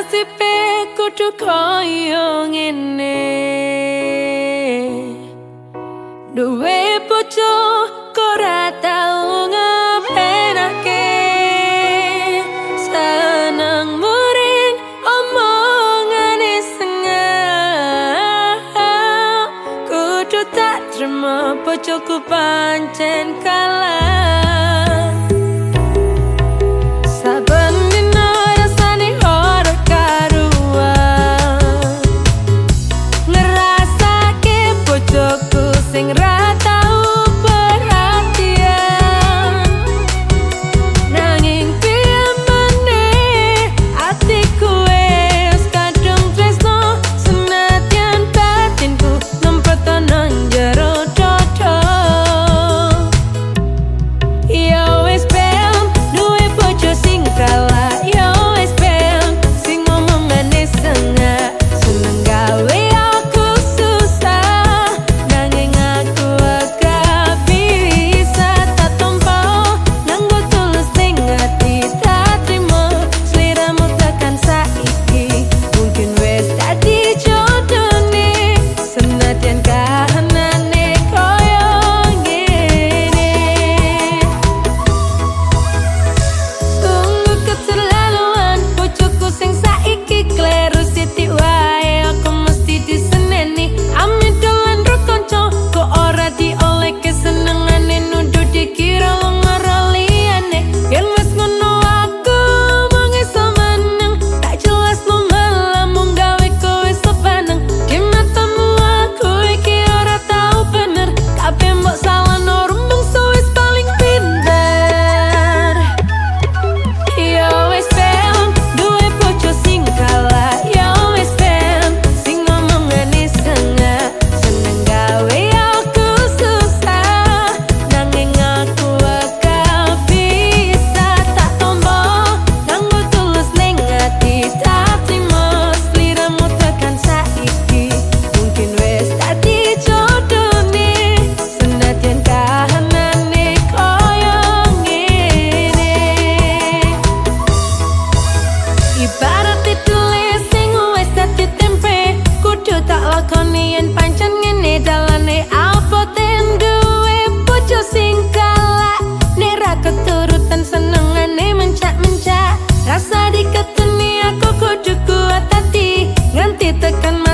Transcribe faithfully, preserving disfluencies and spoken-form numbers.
nasibe kudu koyo ngene. Duwe bojo kok ora tau ngepenake, seneng muring omongane sengah. Kudu tak terima bojoku pancen kalah. Saben dina rasane ora karuan, ngerasake bojoku sing ra tau perhatian. Nanging piye meneh atiku wis kadung tresno, senadyan batinku nempet nang jero dodo. Yo wis ben duwe bojo sing kalah, yo wis ben sing ngomongane sengah. Seneng gawe aku susah, nanging aku ora bisa tak tompo. Nganggo tulus ning ati tak trimo, sliramu tekan saiki mungkin wis dadi jodone. Senadyan kahanane koyo ngene, sungguh keterlaluan bojoku sing saiki kleru sithik wae aku mesti diseneni. Ame dolan ro kanca kok ora diolehke senengane, nuduh dikira wong ora liyane. Yen wis ngono aku mung iso meneng, tak jelas lu malah mung gawe kowe sepaneng. Di matamu aku iki ora tau bener, kabeh mbok salahno rumbung wis paling pinter. Yo wis ben duwe bojo sing kalah, yo wis ben sing ngomongane sengah. Seneng gawe aku susah, nanging aku ora bisa tak tompo. Nganggo tulus ning ati tak trimo, sliramu tekan saiki mungkin wis dadi jodone. Senadyan kahanane koyo ngene, ibarat ditulis sing wis dadi tempe, kudu tak lakoni yen pancen ngene dalane. Apa ten duwe bojo sing kalah, nek ra keturutan senengane mencak-mencak. Rasa diketeni aku kudu kuat hati, nganti tekan